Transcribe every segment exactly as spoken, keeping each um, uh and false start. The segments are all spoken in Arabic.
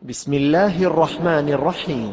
بسم الله الرحمن الرحيم.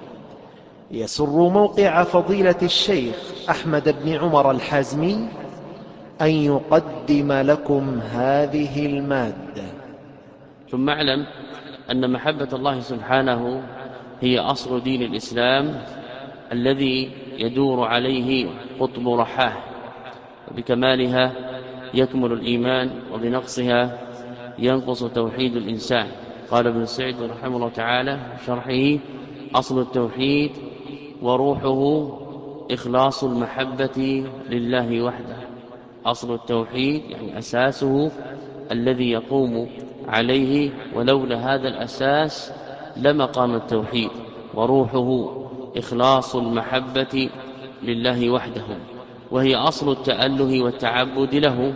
يسر موقع فضيلة الشيخ أحمد بن عمر الحازمي أن يقدم لكم هذه المادة. ثم اعلم أن محبة الله سبحانه هي أصل دين الإسلام الذي يدور عليه قطب رحاه، وبكمالها يكمل الإيمان وبنقصها ينقص توحيد الإنسان. قال ابن سعد رحمه الله تعالى في شرحه: أصل التوحيد وروحه إخلاص المحبة لله وحده. أصل التوحيد يعني أساسه الذي يقوم عليه، ولولا هذا الأساس لما قام التوحيد. وروحه إخلاص المحبة لله وحده، وهي أصل التأله والتعبد له،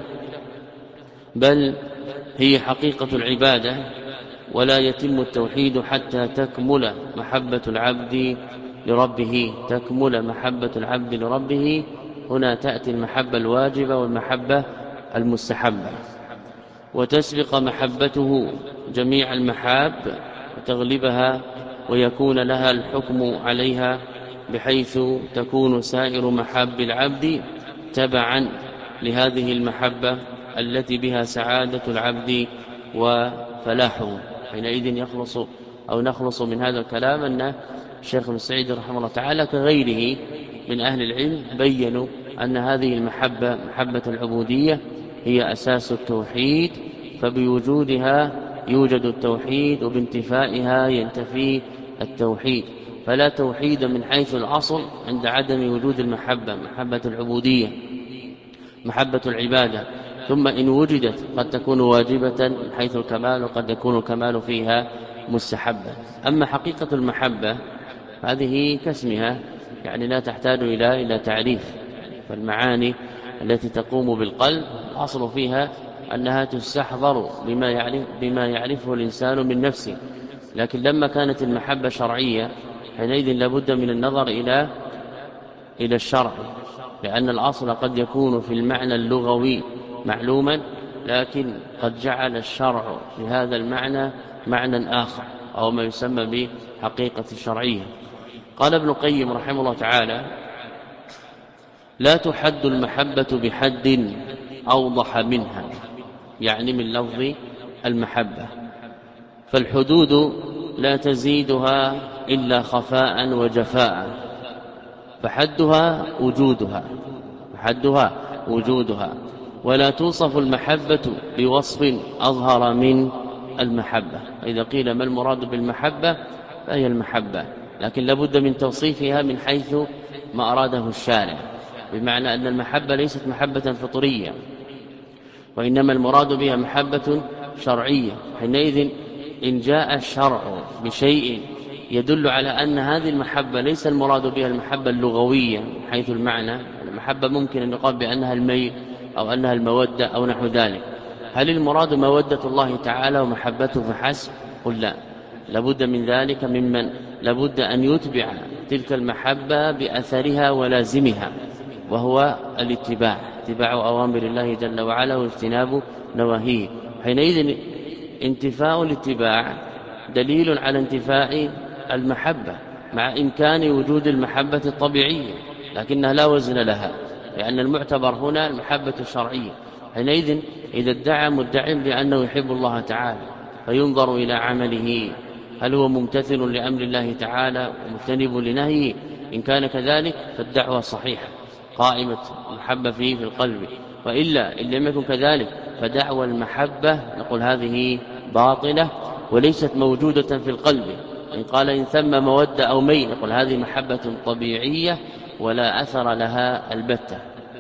بل هي حقيقة العبادة. ولا يتم التوحيد حتى تكمل محبة العبد لربه. تكمل محبة العبد لربه، هنا تأتي المحبة الواجبة والمحبة المستحبة، وتسبق محبته جميع المحاب وتغلبها، ويكون لها الحكم عليها، بحيث تكون سائر محاب العبد تبعا لهذه المحبة التي بها سعادة العبد وفلاحه. حينئذ يخلص أو نخلص من هذا الكلام أن الشيخ ابن سعيد رحمه الله تعالى كغيره من أهل العلم بيّنوا أن هذه المحبة محبة العبودية هي أساس التوحيد، فبوجودها يوجد التوحيد، وبانتفائها ينتفي التوحيد. فلا توحيد من حيث الأصل عند عدم وجود المحبة، محبة العبودية، محبة العبادة. ثم إن وجدت قد تكون واجبة من حيث الكمال، وقد يكون الكمال فيها مستحبا. أما حقيقة المحبة هذه كاسمها، يعني لا تحتاج إلى إلى تعريف. فالمعاني التي تقوم بالقلب الأصل فيها أنها تستحضر بما يعرف بما يعرفه الإنسان من نفسه. لكن لما كانت المحبة شرعية حينئذ لابد من النظر إلى إلى الشرع، لأن الأصل قد يكون في المعنى اللغوي معلوما، لكن قد جعل الشرع في هذا المعنى معنى آخر، أو ما يسمى بحقيقة الشرعية. قال ابن القيم رحمه الله تعالى: لا تحد المحبة بحد أوضح منها، يعني من لفظ المحبة، فالحدود لا تزيدها إلا خفاء وجفاء، فحدها وجودها فحدها وجودها ولا توصف المحبة بوصف أظهر من المحبة. إذا قيل ما المراد بالمحبة فهي المحبة، لكن لابد من توصيفها من حيث ما أراده الشارع، بمعنى أن المحبة ليست محبة فطرية، وإنما المراد بها محبة شرعية. حينئذ إن جاء الشرع بشيء يدل على أن هذه المحبة ليس المراد بها المحبة اللغوية من حيث المعنى، المحبة ممكن أن يقال بأنها الميل أو أنها المودة أو نحو ذلك، هل المراد مودة الله تعالى ومحبته فحسب؟ قل لا، لابد من ذلك ممن لابد أن يتبع تلك المحبة بأثرها ولازمها، وهو الاتباع، اتباع أوامر الله جل وعلا واجتناب نواهيه. حينئذ انتفاء الاتباع دليل على انتفاء المحبة، مع إمكان وجود المحبة الطبيعية، لكنها لا وزن لها، لأن المعتبر هنا المحبة الشرعية. حينئذ إذا ادعى مدعي بأنه يحب الله تعالى فينظر إلى عمله، هل هو ممتثل لأمر الله تعالى ومجتنب لنهيه؟ إن كان كذلك فالدعوة صحيحة قائمة المحبة فيه في القلب، وإلا إن لم يكن كذلك فدعوى المحبة نقول هذه باطلة وليست موجودة في القلب. إن قال إن ثم مودة أو ميل نقول هذه محبة طبيعية ولا أثر لها البتة.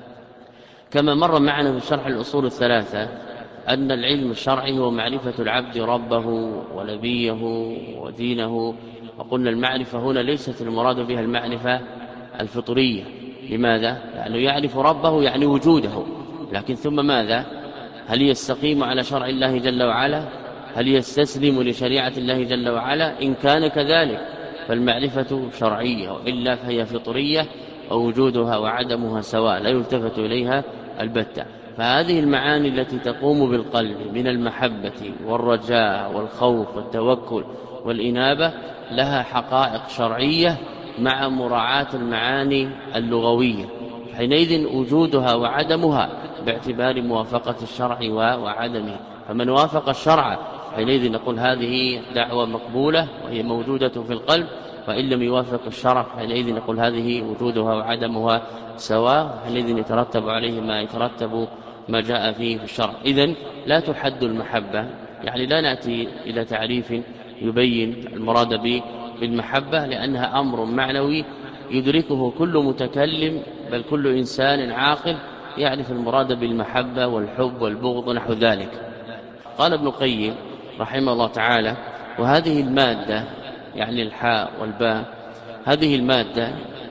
كما مر معنا في شرح الأصول الثلاثة أن العلم الشرعي هو معرفة العبد ربه ونبيه ودينه، وقلنا المعرفة هنا ليست المراد بها المعرفة الفطرية. لماذا؟ لأنه يعرف ربه يعني وجوده، لكن ثم ماذا؟ هل يستقيم على شرع الله جل وعلا؟ هل يستسلم لشريعة الله جل وعلا؟ إن كان كذلك فالمعرفة شرعية، وإلا فهي فطرية، ووجودها وعدمها سواء لا يلتفت إليها البتة. فهذه المعاني التي تقوم بالقلب من المحبة والرجاء والخوف والتوكل والإنابة لها حقائق شرعية مع مراعاة المعاني اللغوية، حينئذ وجودها وعدمها باعتبار موافقة الشرع وعدمه. فمن وافق الشرع حينئذ نقول هذه دعوة مقبولة وهي موجودة في القلب، وإن لم يوافق الشرع حينئذ نقول هذه وجودها وعدمها سواء، حينئذ يترتب عليه ما يترتب ما جاء فيه في الشرع. إذن لا تحد المحبة، يعني لا نأتي إلى تعريف يبين المراد به بالمحبة، لأنها أمر معنوي يدركه كل متكلم بل كل إنسان عاقل يعرف المراد بالمحبة والحب والبغض ونحو ذلك. قال ابن القيم رحمه الله تعالى: وهذه المادة، يعني الحاء والباء، هذه المادة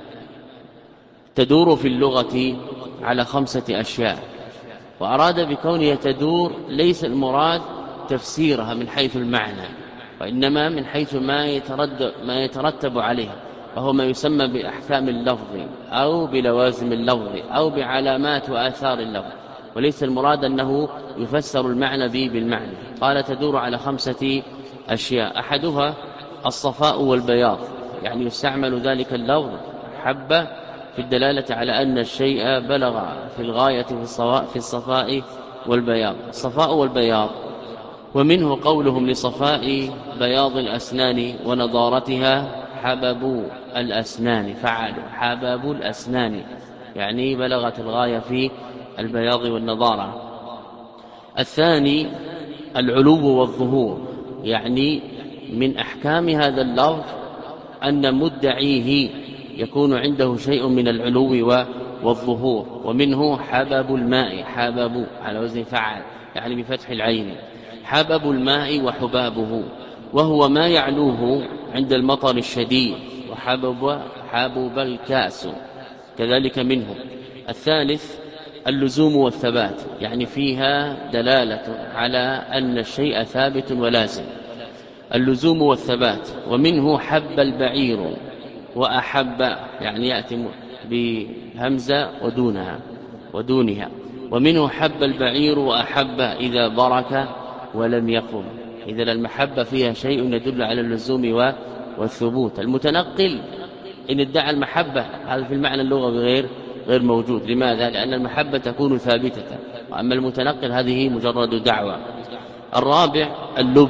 تدور في اللغة على خمسة أشياء. وأراد بكونها تدور ليس المراد تفسيرها من حيث المعنى، وإنما من حيث ما يترتب, ما يترتب عليها، وهو ما يسمى بأحكام اللفظ أو بلوازم اللفظ أو بعلامات وآثار اللفظ، وليس المراد أنه يفسر المعنى به بالمعنى. قال: تدور على خمسة أشياء، أحدها الصفاء والبياض، يعني يستعمل ذلك اللفظ حبة في الدلالة على أن الشيء بلغ في الغاية في الصفاء والبياض. الصفاء والبياض، ومنه قولهم لصفاء بياض الأسنان ونضارتها حبب الأسنان، فعلوا حبب الأسنان، يعني بلغت الغاية في البياض والنضارة. الثاني العلو والظهور، يعني من أحكام هذا اللفظ أن مدعيه يكون عنده شيء من العلو والظهور. ومنه حبب الماء، حبب على وزن فعل، يعني بفتح العين، حبب الماء وحبابه، وهو ما يعلوه عند المطر الشديد، وحبب حبب الكاس كذلك منه. الثالث اللزوم والثبات، يعني فيها دلالة على أن الشيء ثابت ولازم، اللزوم والثبات. ومنه حب البعير وأحب، يعني يأتي بهمزة ودونها ودونها. ومنه حب البعير وأحب إذا برك ولم يقم. إذا المحبة فيها شيء يدل على اللزوم والثبوت. المتنقل إن ادعى المحبة هذا في المعنى اللغوي غير غير موجود. لماذا؟ لأن المحبة تكون ثابتة، وأما المتنقل هذه مجرد دعوة. الرابع اللب،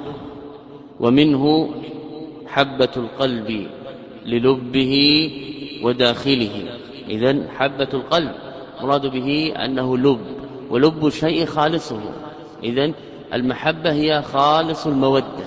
ومنه حبة القلب للبه وداخله. إذن حبة القلب مراد به أنه لب، ولب الشيء خالصه. إذن المحبة هي خالص المودة،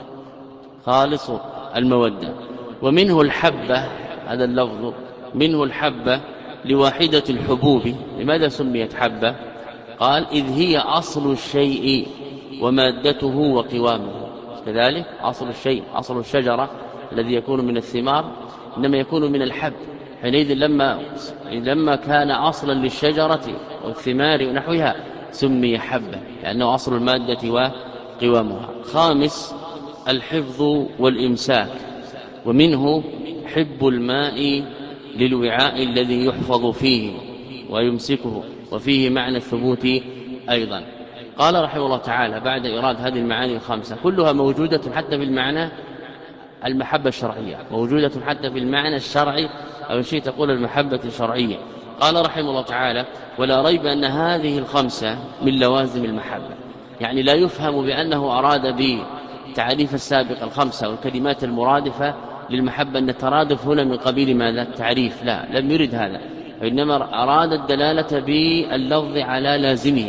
خالص المودة. ومنه الحبة، هذا اللفظ منه الحبة لواحدة الحبوب. لماذا سميت حبة؟ قال: إذ هي أصل الشيء ومادته وقوامه. كذلك أصل الشيء، أصل الشجرة الذي يكون من الثمار إنما يكون من الحب. حينئذ لما, لما كان أصلا للشجرة والثمار ونحوها سمي حبة، لأنه أصل المادة وقوامها. خامس الحفظ والإمساك، ومنه حب الماء للوعاء الذي يحفظ فيه ويمسكه، وفيه معنى الثبوت أيضا. قال رحمه الله تعالى بعد إيراد هذه المعاني الخمسة كلها موجودة حتى في المعنى المحبة الشرعية، موجودة حتى في المعنى الشرعي، أو شيء تقول المحبة الشرعية. قال رحمه الله تعالى: ولا ريب أن هذه الخمسة من لوازم المحبة. يعني لا يفهم بأنه أراد بتعريف السابق الخمسة والكلمات المرادفة للمحبة أن الترادف هنا من قبيل ماذا؟ التعريف. لا، لم يرد هذا، وإنما أراد الدلالة باللفظ على لازمه.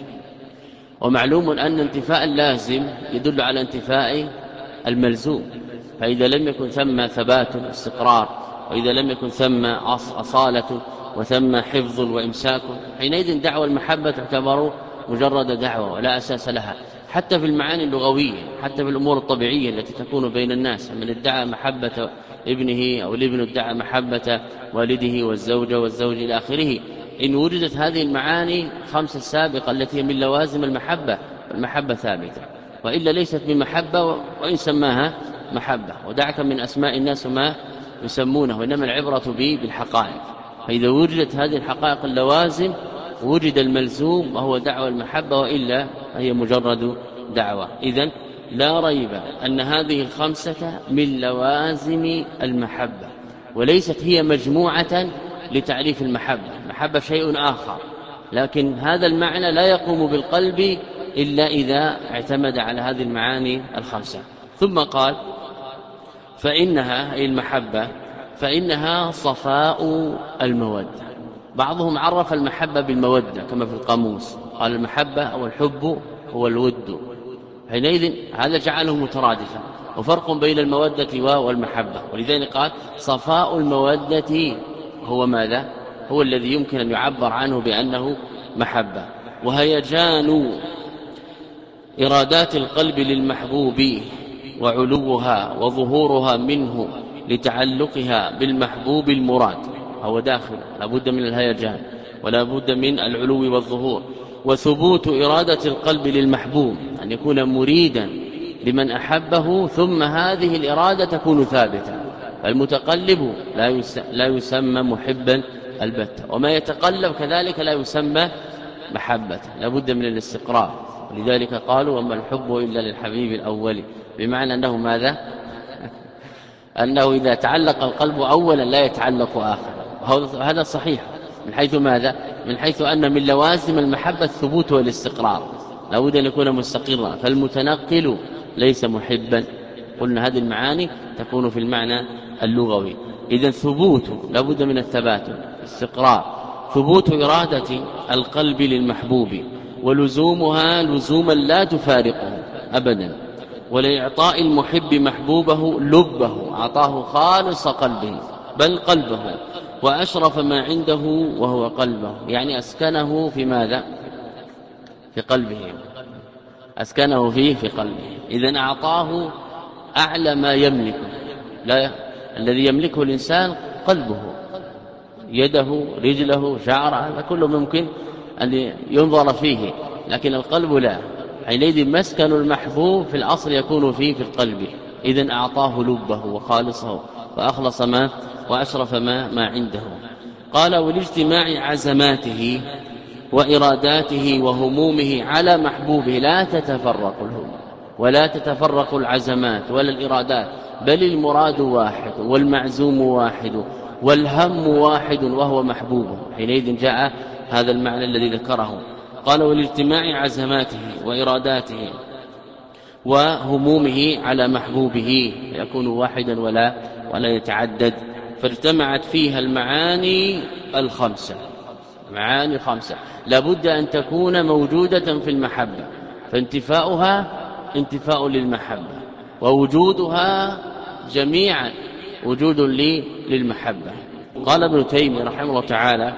ومعلوم أن انتفاء اللازم يدل على انتفاء الملزوم، فإذا لم يكن ثم ثبات واستقرار، وإذا لم يكن ثم أصالة وثم حفظ وإمساك، حينئذ دعوى المحبة تعتبر مجرد دعوة ولا أساس لها، حتى في المعاني اللغوية، حتى في الأمور الطبيعية التي تكون بين الناس. من ادعى محبة ابنه أو الابن ادعى محبة والده والزوجة والزوج إلى آخره. إن وجدت هذه المعاني خمسة السابقة التي من لوازم المحبة، المحبة ثابتة، وإلا ليست بمحبة وإن سماها محبة. ودعك من أسماء الناس ما يسمونه، وإنما العبرة به بالحقائق. فإذا وجدت هذه الحقائق اللوازم وجد الملزوم وهو دعوة المحبة، وإلا هي مجرد دعوة. إذن لا ريب أن هذه الخمسة من لوازم المحبة، وليست هي مجموعة لتعريف المحبة. المحبة شيء آخر، لكن هذا المعنى لا يقوم بالقلب إلا إذا اعتمد على هذه المعاني الخمسة. ثم قال فإنها أي المحبة فإنها صفاء المودة. بعضهم عرف المحبة بالمودة كما في القاموس، قال المحبة أو الحب هو الود، حينئذ هذا جعله مترادفا، وفرق بين المودة والمحبة. ولذلك قال صفاء المودة هو ماذا؟ هو الذي يمكن أن يعبر عنه بأنه محبة. وهيجان إرادات القلب للمحبوب وعلوها وظهورها منه لتعلقها بالمحبوب المراد، هو داخل لا بد من الهيجان ولا بد من العلو والظهور. وثبوت إرادة القلب للمحبوب أن يكون مريدا لمن أحبه، ثم هذه الإرادة تكون ثابتة. فالمتقلب لا يسمى محبا البتة، وما يتقلب كذلك لا يسمى محبة، لا بد من الاستقرار. ولذلك قالوا وما الحب إلا للحبيب الأول، بمعنى أنه ماذا؟ أنه إذا تعلق القلب أولا لا يتعلق آخر. هذا صحيح من حيث ماذا؟ من حيث أن من لوازم المحبة الثبوت والاستقرار، لا بد أن يكون مستقرا. فالمتنقل ليس محبا. قلنا هذه المعاني تكون في المعنى اللغوي. إذن ثبوت لا بد من الثبات، استقرار، ثبوت إرادة القلب للمحبوب ولزومها لزوما لا تفارقه أبدا، ولإعطاء المحب محبوبه لبه، أعطاه خالص قلبه بل قلبه، وأشرف ما عنده وهو قلبه، يعني أسكنه في ماذا؟ في قلبه، أسكنه فيه في قلبه. إذن أعطاه أعلى ما يملك. لا الذي يملكه الإنسان قلبه، يده، رجله، شعره، هذا كله ممكن أن ينظر فيه، لكن القلب لا. حينئذ مسكن المحبوب في الأصل يكون فيه في القلب. إذن أعطاه لبه وخالصه وأخلص ما وأشرف ما, ما عنده. قال ولاجتماع عزماته وإراداته وهمومه على محبوبه لا تتفرق الهموم ولا تتفرق العزمات ولا الإرادات، بل المراد واحد والمعزوم واحد والهم واحد وهو محبوبه. حينئذ جاء هذا المعنى الذي ذكره. قال ولاجتماع عزماته وإراداته وهمومه على محبوبه يكون واحدا ولا ولا يتعدد، فاجتمعت فيها المعاني الخمسة. معاني خمسة لابد أن تكون موجودة في المحبة، فانتفاؤها انتفاء للمحبة، ووجودها جميعا وجود للمحبة. قال ابن تيمية رحمه الله تعالى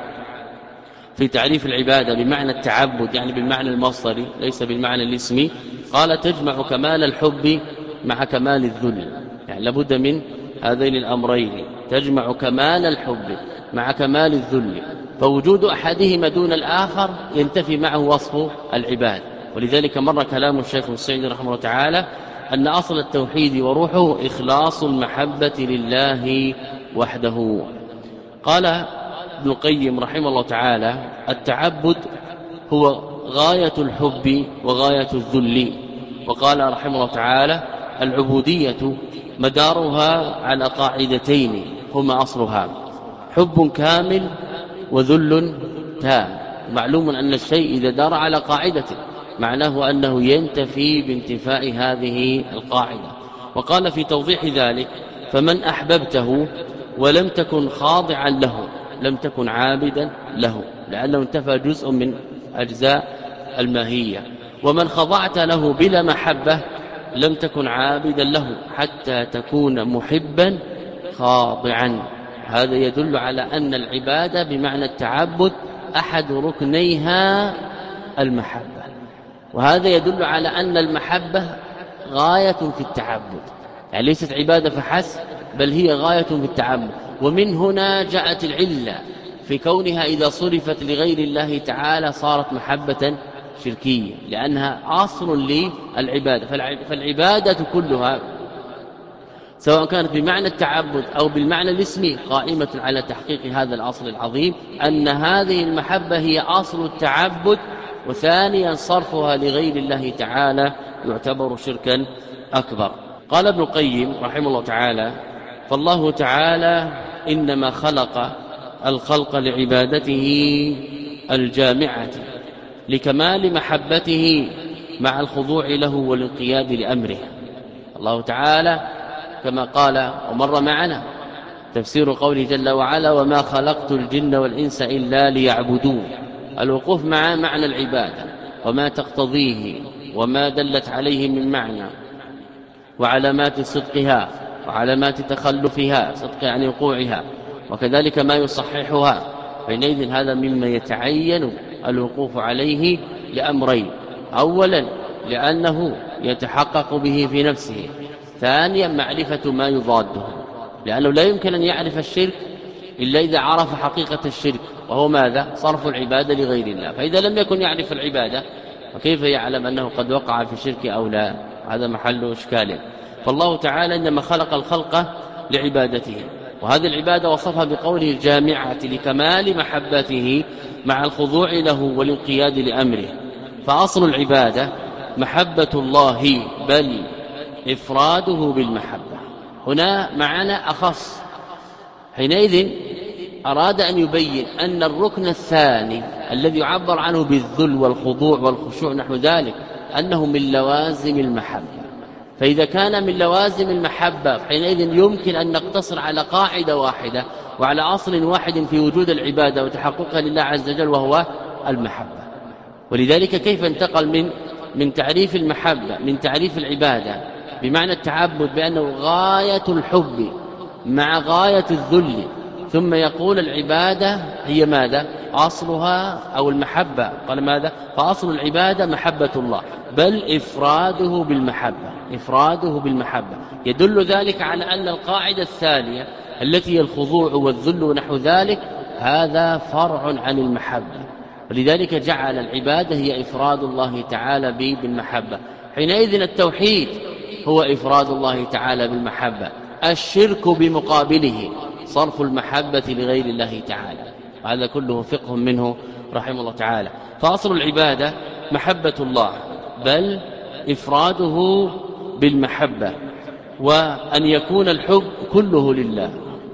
في تعريف العبادة بمعنى التعبد، يعني بالمعنى المصدري ليس بالمعنى الاسمي، قال تجمع كمال الحب مع كمال الذل، يعني لابد من هذين الأمرين، تجمع كمال الحب مع كمال الذل، فوجود أحدهما دون الآخر ينتفي معه وصف العباد. ولذلك مر كلام الشيخ السعدي رحمه الله تعالى أن أصل التوحيد وروحه إخلاص المحبة لله وحده. قال ابن القيم رحمه الله تعالى التعبد هو غاية الحب وغاية الذل. وقال رحمه الله تعالى العبودية مدارها على قاعدتين هما أصلها حب كامل وذل تام. معلوم أن الشيء إذا دار على قاعدة معناه أنه ينتفي بانتفاء هذه القاعدة. وقال في توضيح ذلك فمن أحببته ولم تكن خاضعا له لم تكن عابدا له، لأنه انتفى جزء من أجزاء الماهية. ومن خضعت له بلا محبة لم تكن عابدا له حتى تكون محبا خاضعا. هذا يدل على أن العبادة بمعنى التعبد أحد ركنيها المحبة، وهذا يدل على أن المحبة غاية في التعبد، يعني ليست عبادة فحسب بل هي غاية في التعبد. ومن هنا جاءت العلة في كونها إذا صرفت لغير الله تعالى صارت محبة شركية، لأنها أصل للعبادة. فالعبادة كلها سواء كانت بمعنى التعبد أو بالمعنى الاسمي قائمة على تحقيق هذا الأصل العظيم، أن هذه المحبة هي أصل التعبد، وثانيا صرفها لغير الله تعالى يعتبر شركا أكبر. قال ابن القيم رحمه الله تعالى: فالله تعالى إنما خلق الخلق لعبادته الجامعة لكمال محبته مع الخضوع له والانقياد لأمره. الله تعالى كما قال ومر معنا تفسير قوله جل وعلا: وما خلقت الجن والإنس إلا ليعبدون. الوقوف مع معنى العبادة وما تقتضيه وما دلت عليه من معنى وعلامات صدقها وعلامات تخلفها، صدق يعني وقوعها، وكذلك ما يصححها. حينئذ هذا مما يتعين الوقوف عليه لأمرين: أولا لأنه يتحقق به في نفسه، ثانيا معرفة ما يضاده، لأنه لا يمكن أن يعرف الشرك إلا إذا عرف حقيقة الشرك، وهو ماذا؟ صرف العبادة لغير الله. فإذا لم يكن يعرف العبادة فكيف يعلم أنه قد وقع في الشرك أو لا؟ هذا محل إشكال. فالله تعالى إنما خلق الخلق لعبادته، وهذه العبادة وصفها بقوله الجامعة لكمال محبته مع الخضوع له والانقياد لأمره. فأصل العبادة محبة الله، بل إفراده بالمحبة. هنا معنى أخص. حينئذ أراد أن يبين أن الركن الثاني الذي يعبر عنه بالذل والخضوع والخشوع نحو ذلك أنه من لوازم المحبة. فإذا كان من لوازم المحبة حينئذ يمكن أن نقتصر على قاعدة واحدة وعلى أصل واحد في وجود العبادة وتحققها لله عز وجل، وهو المحبة. ولذلك كيف انتقل من من تعريف المحبة من تعريف العبادة بمعنى التعبد بأنه غاية الحب مع غاية الذل، ثم يقول العبادة هي ماذا؟ أصلها أو المحبة. قال ماذا؟ فأصل العبادة محبة الله، بل إفراده بالمحبة. إفراده بالمحبة يدل ذلك على أن القاعدة الثانية التي هي الخضوع والذل ونحو ذلك هذا فرع عن المحبة، ولذلك جعل العبادة هي إفراد الله تعالى بالمحبة. حينئذ التوحيد هو إفراد الله تعالى بالمحبة، الشرك بمقابله صرف المحبة لغير الله تعالى. هذا كله فقه منه رحمه الله تعالى. فأصل العبادة محبة الله، بل إفراده بالمحبة، وأن يكون الحب كله لله،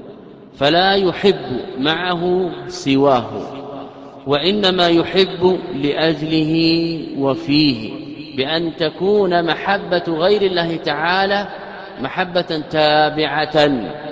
فلا يحب معه سواه، وإنما يحب لأجله وفيه، بأن تكون محبة غير الله تعالى محبة تابعة،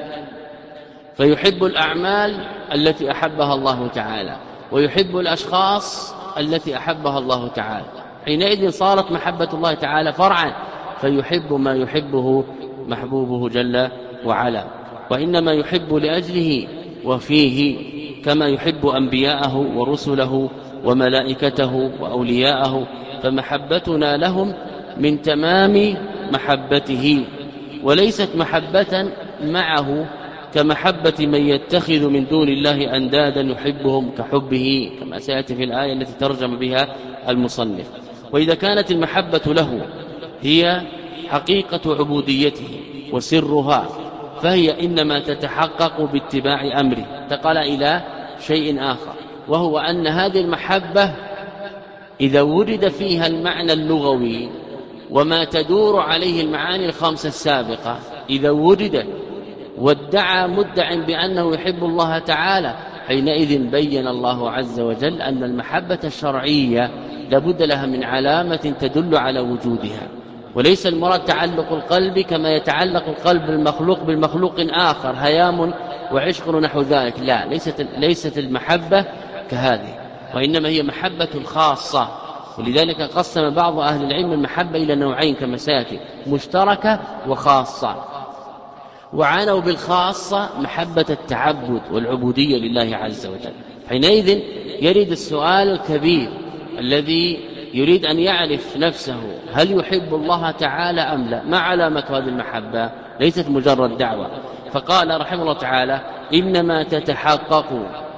فيحب الأعمال التي أحبها الله تعالى ويحب الأشخاص التي أحبها الله تعالى. حينئذ صارت محبة الله تعالى فرعا، فيحب ما يحبه محبوبه جل وعلا، وإنما يحب لأجله وفيه، كما يحب أنبياءه ورسله وملائكته وأولياءه. فمحبتنا لهم من تمام محبته، وليست محبة معه كمحبة من يتخذ من دون الله أندادا يحبهم كحبه، كما سيأتي في الآية التي ترجم بها المصنف. وإذا كانت المحبة له هي حقيقة عبوديته وسرها، فهي إنما تتحقق باتباع أمره. انتقل إلى شيء آخر، وهو أن هذه المحبة إذا ورد فيها المعنى اللغوي وما تدور عليه المعاني الخمسة السابقة، إذا ورد وادعى مدع بأنه يحب الله تعالى، حينئذ بين الله عز وجل أن المحبة الشرعية لابد لها من علامة تدل على وجودها، وليس المراد تعلق القلب كما يتعلق القلب المخلوق بالمخلوق آخر، هيام وعشق نحو ذلك. لا، ليست, ليست المحبة كهذه، وإنما هي محبة خاصة. ولذلك قسم بعض أهل العلم المحبة إلى نوعين كما سيأتي: مشتركة وخاصة. وعنوا بالخاصة محبة التعبد والعبودية لله عز وجل. حينئذ يريد السؤال الكبير الذي يريد أن يعرف نفسه: هل يحب الله تعالى أم لا؟ ما علامة هذه المحبة؟ ليست مجرد دعوة. فقال رحمه الله تعالى: إنما تتحقق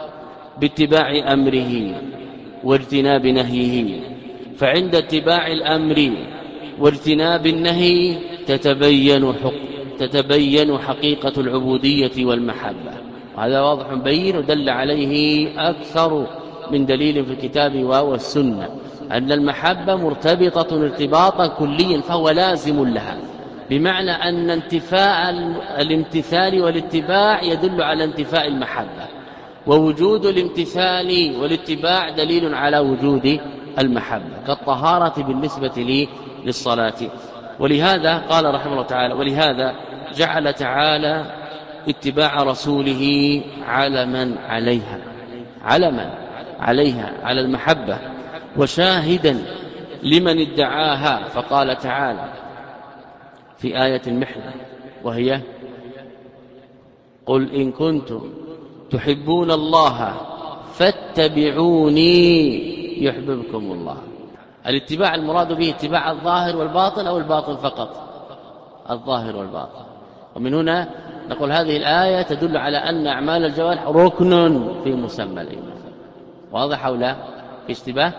باتباع أمره واجتناب نهيه، فعند اتباع الأمر واجتناب النهي تتبين حق تتبين حقيقة العبودية والمحبة. وهذا واضح بين ودل عليه أكثر من دليل في الكتاب والسنة. أن المحبة مرتبطة ارتباطا كليا فهو لازم لها، بمعنى أن انتفاء الامتثال والاتباع يدل على انتفاء المحبة، ووجود الامتثال والاتباع دليل على وجود المحبة، كالطهارة بالنسبة لي للصلاة. ولهذا قال رحمه الله تعالى: ولهذا جعل تعالى اتباع رسوله علما عليها، علما عليها على المحبة، وشاهدا لمن ادعاها، فقال تعالى في آية المحنة وهي: قل إن كنتم تحبون الله فاتبعوني يحببكم الله. الاتباع المراد به اتباع الظاهر والباطن أو الباطن فقط؟ الظاهر والباطن. ومن هنا نقول هذه الآية تدل على أن أعمال الجوارح ركن في مسمى الإيمان. واضح أو لا؟ في اشتباه؟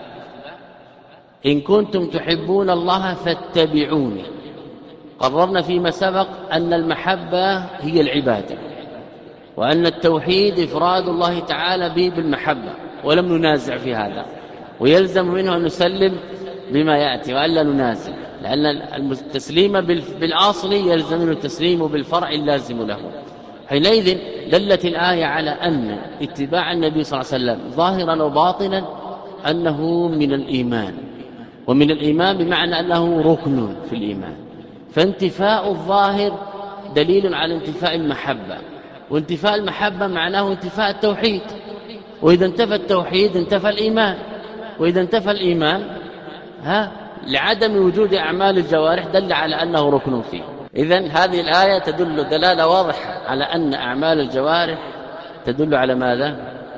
إن كنتم تحبون الله فاتبعوني. قررنا فيما سبق أن المحبة هي العبادة، وأن التوحيد إفراد الله تعالى به بالمحبة، ولم ننازع في هذا، ويلزم منه أن نسلم بما يأتي وألا ننازع، لأن التسليم بالأصل يلزم منه التسليم بالفرع اللازم له. حينئذ دلت الآية على أن اتباع النبي صلى الله عليه وسلم ظاهرا وباطنا أنه من الإيمان، ومن الإيمان بمعنى أنه ركن في الإيمان. فانتفاء الظاهر دليل على انتفاء المحبة، وانتفاء المحبة معناه انتفاء التوحيد، وإذا انتفى التوحيد انتفى الإيمان، وإذا انتفى الإيمان ها لعدم وجود أعمال الجوارح دل على أنه ركن فيه. إذن هذه الآية تدل دلالة واضحة على أن أعمال الجوارح تدل على ماذا؟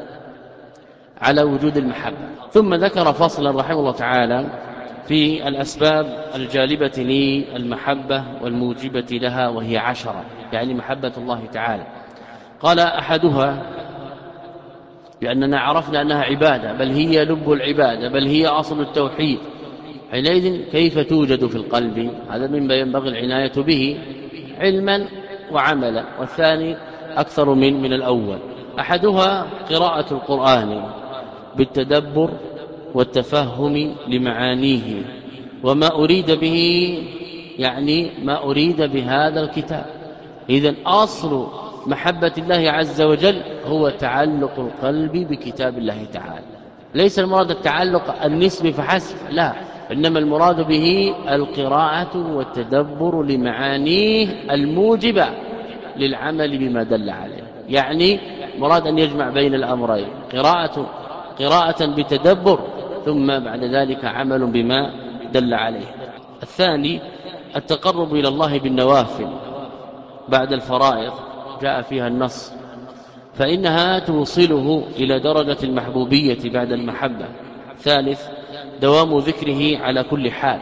على وجود المحبة. ثم ذكر فصلا رحمه الله تعالى في الأسباب الجالبة للمحبة والموجبة لها، وهي عشرة، يعني محبة الله تعالى. قال: أحدها لأننا عرفنا أنها عبادة، بل هي لب العبادة، بل هي أصل التوحيد. حينئذ كيف توجد في القلب؟ هذا مما ينبغي العناية به علما وعملا، والثاني أكثر من من الأول. أحدها قراءة القرآن بالتدبر والتفهم لمعانيه وما أريد به، يعني ما أريد بهذا الكتاب. إذن أصل محبة الله عز وجل هو تعلق القلب بكتاب الله تعالى، ليس المراد التعلق النسبي فحسب، لا، إنما المراد به القراءة والتدبر لمعانيه الموجبة للعمل بما دل عليه. يعني مراد أن يجمع بين الأمرين، قراءة قراءة بتدبر ثم بعد ذلك عمل بما دل عليه. الثاني التقرب إلى الله بالنوافل بعد الفرائض جاء فيها النص، فإنها توصله إلى درجة المحبوبية بعد المحبة. ثالث دوام ذكره على كل حال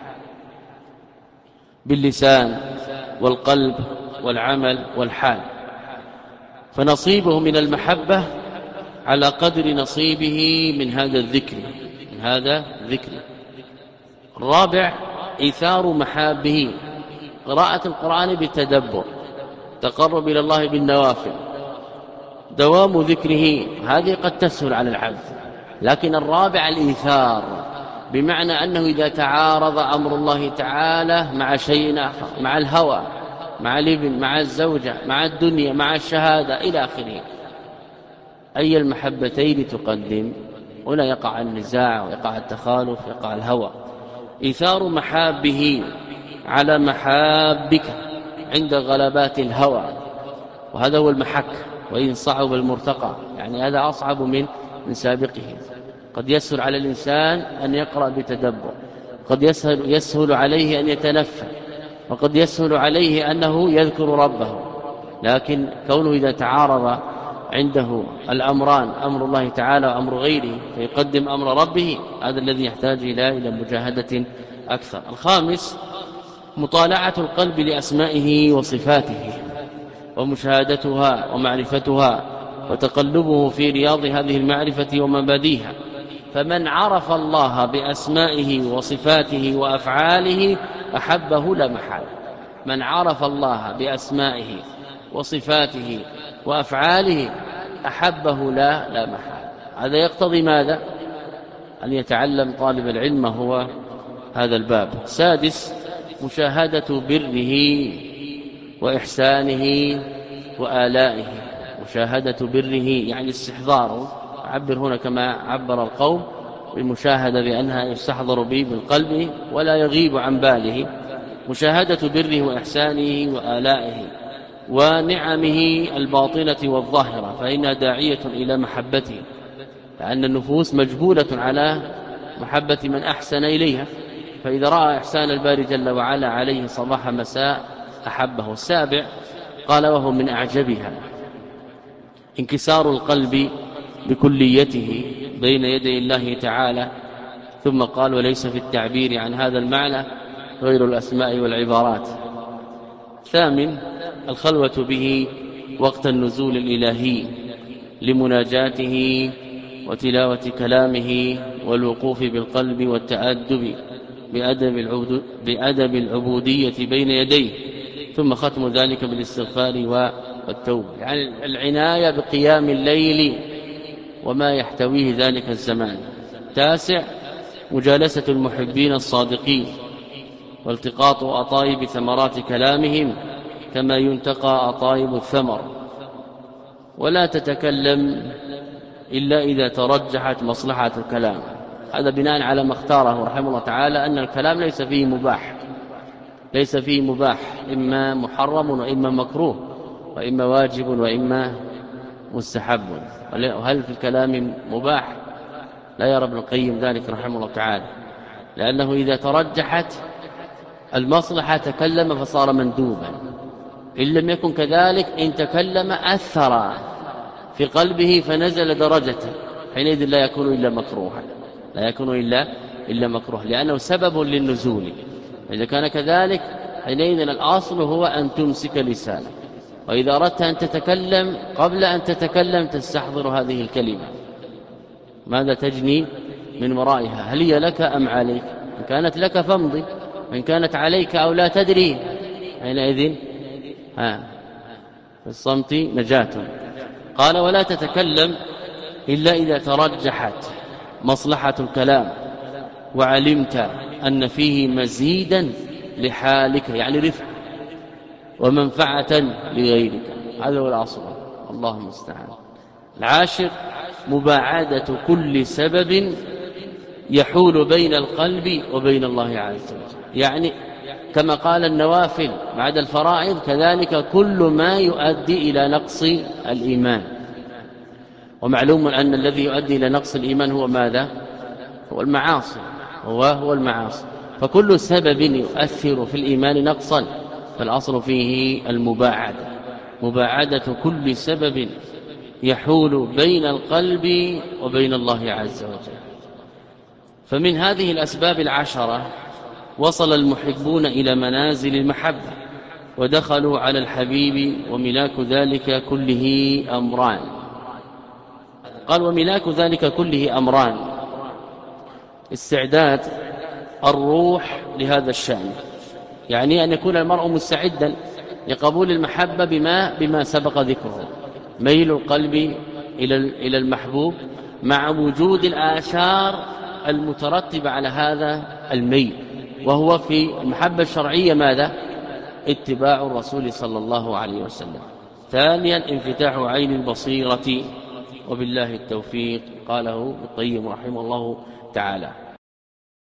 باللسان والقلب والعمل والحال، فنصيبه من المحبة على قدر نصيبه من هذا الذكر من هذا الذكر. الرابع إيثار محابه، قراءة القرآن بالتدبر، تقرب إلى الله بالنوافل، دوام ذكره. هذه قد تسهل على العبد، لكن الرابع الإيثار، بمعنى أنه إذا تعارض أمر الله تعالى مع شيء آخر، مع الهوى، مع الابن، مع الزوجة، مع الدنيا، مع الشهادة إلى آخره، أي المحبتين تقدم؟ هنا يقع النزاع ويقع التخالف، يقع الهوى. إيثار محابه على محابك عند غلبات الهوى، وهذا هو المحك، وإن صعب المرتقى، يعني هذا أصعب من من سابقه. قد يسهل على الإنسان أن يقرأ بتدبر، قد يسهل, يسهل عليه أن يتنفل، وقد يسهل عليه أنه يذكر ربه، لكن كونه إذا تعارض عنده الأمران، أمر الله تعالى وأمر غيره، فيقدم أمر ربه، هذا الذي يحتاج إلى إلى مجاهدة أكثر. الخامس مطالعة القلب لأسمائه وصفاته ومشاهدتها ومعرفتها، وتقلبه في رياض هذه المعرفة ومباديها. فمن عرف الله بأسمائه وصفاته وأفعاله أحبه لا محالة. من عرف الله بأسمائه وصفاته وأفعاله أحبه لا لا محالة. هذا يقتضي ماذا؟ أن يتعلم طالب العلم هو هذا الباب. سادس مشاهدة بره وإحسانه وآلائه. مشاهدة بره يعني استحضاره، عبر هنا كما عبر القوم بالمشاهدة بأنها يستحضر به بالقلب ولا يغيب عن باله. مشاهدة بره وإحسانه وآلائه ونعمه الباطنة والظاهرة، فإنها داعية إلى محبته، لأن النفوس مجبولة على محبة من أحسن إليها، فإذا رأى إحسان الباري جل وعلا عليه صباح مساء أحبه. السابع قال وهو من أعجبها انكسار القلب بكليته بين يدي الله تعالى، ثم قال وليس في التعبير عن هذا المعنى غير الأسماء والعبارات. ثامن الخلوة به وقت النزول الإلهي لمناجاته وتلاوة كلامه والوقوف بالقلب والتأدب بأدب, بأدب العبودية بين يديه، ثم ختم ذلك بالاستغفار والتوبة، يعني العناية بقيام الليل وما يحتويه ذلك الزمان. تاسع مجالسة المحبين الصادقين والتقاط أطايب ثمرات كلامهم كما ينتقى أطايب الثمر، ولا تتكلم إلا إذا ترجحت مصلحة الكلام. هذا بناء على ما اختاره رحمه الله تعالى أن الكلام ليس فيه مباح، ليس فيه مباح، إما محرم وإما مكروه وإما واجب وإما مستحب. وهل في الكلام مباح؟ لا يرى ابن القيم ذلك رحمه الله تعالى، لأنه إذا ترجحت المصلحة تكلم فصار مندوبا، إن لم يكن كذلك إن تكلم أثر في قلبه فنزل درجته، حينئذ لا يكون إلا مكروها، لا يكون إلا إلا مكروه، لأنه سبب للنزول. إذا كان كذلك حينئذ الأصل هو أن تمسك لسانك، وإذا أردت أن تتكلم قبل أن تتكلم تستحضر هذه الكلمة ماذا تجني من ورائها، هل هي لك أم عليك؟ إن كانت لك فامضي، وإن كانت عليك أو لا تدري حينئذ ها في الصمت نجاة. قال ولا تتكلم إلا إذا ترجحت مصلحة الكلام وعلمت أن فيه مزيدا لحالك، يعني رفعة ومنفعة لغيرك، هذا هو الأصل، الله المستعان. العاشر مباعدة كل سبب يحول بين القلب وبين الله عز وجل، يعني كما قال النوافل بعد الفرائض كذلك كل ما يؤدي إلى نقص الإيمان، ومعلوم أن الذي يؤدي إلى نقص الإيمان هو ماذا؟ هو المعاصي، هو هو المعاصي. فكل سبب يؤثر في الإيمان نقصا فالأصل فيه المباعدة، مباعدة كل سبب يحول بين القلب وبين الله عز وجل. فمن هذه الأسباب العشرة وصل المحبون إلى منازل المحبة ودخلوا على الحبيب، وملاك ذلك كله أمران. قال وملاك ذلك كله أمران: استعداد الروح لهذا الشأن، يعني أن يكون المرء مستعدا لقبول المحبة بما بما سبق ذكره، ميل القلب إلى إلى المحبوب مع وجود الآثار المترتبة على هذا الميل، وهو في المحبة الشرعية ماذا؟ اتباع الرسول صلى الله عليه وسلم. ثانيا انفتاح عين البصيرة، وبالله التوفيق. قاله ابن القيم رحمه الله تعالى.